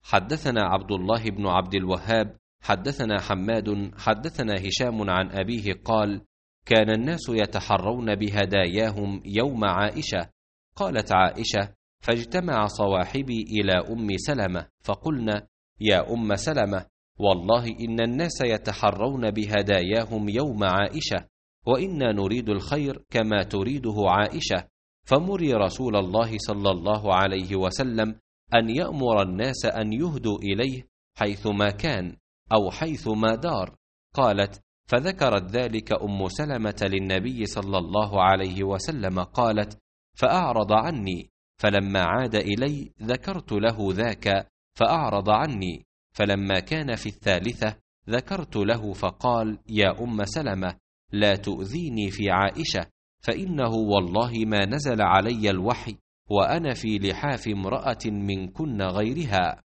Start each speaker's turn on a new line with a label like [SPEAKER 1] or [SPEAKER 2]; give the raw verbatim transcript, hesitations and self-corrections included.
[SPEAKER 1] حدثنا عبد الله بن عبد الوهاب حدثنا حماد حدثنا هشام عن أبيه قال: كان الناس يتحرون بهداياهم يوم عائشة. قالت عائشة: فاجتمع صواحبي إلى أم سلمة فقلنا: يا أم سلمة، والله إن الناس يتحرون بهداياهم يوم عائشة، وإنا نريد الخير كما تريده عائشة، فمري رسول الله صلى الله عليه وسلم أن يأمر الناس أن يهدوا إليه حيثما كان أو حيثما دار. قالت: فذكرت ذلك أم سلمة للنبي صلى الله عليه وسلم. قالت: فأعرض عني، فلما عاد إلي ذكرت له ذاك فأعرض عني، فلما كان في الثالثة ذكرت له فقال: يا أم سلمة، لا تؤذيني في عائشة، فإنه والله ما نزل علي الوحي وأنا في لحاف امرأة منكن غيرها.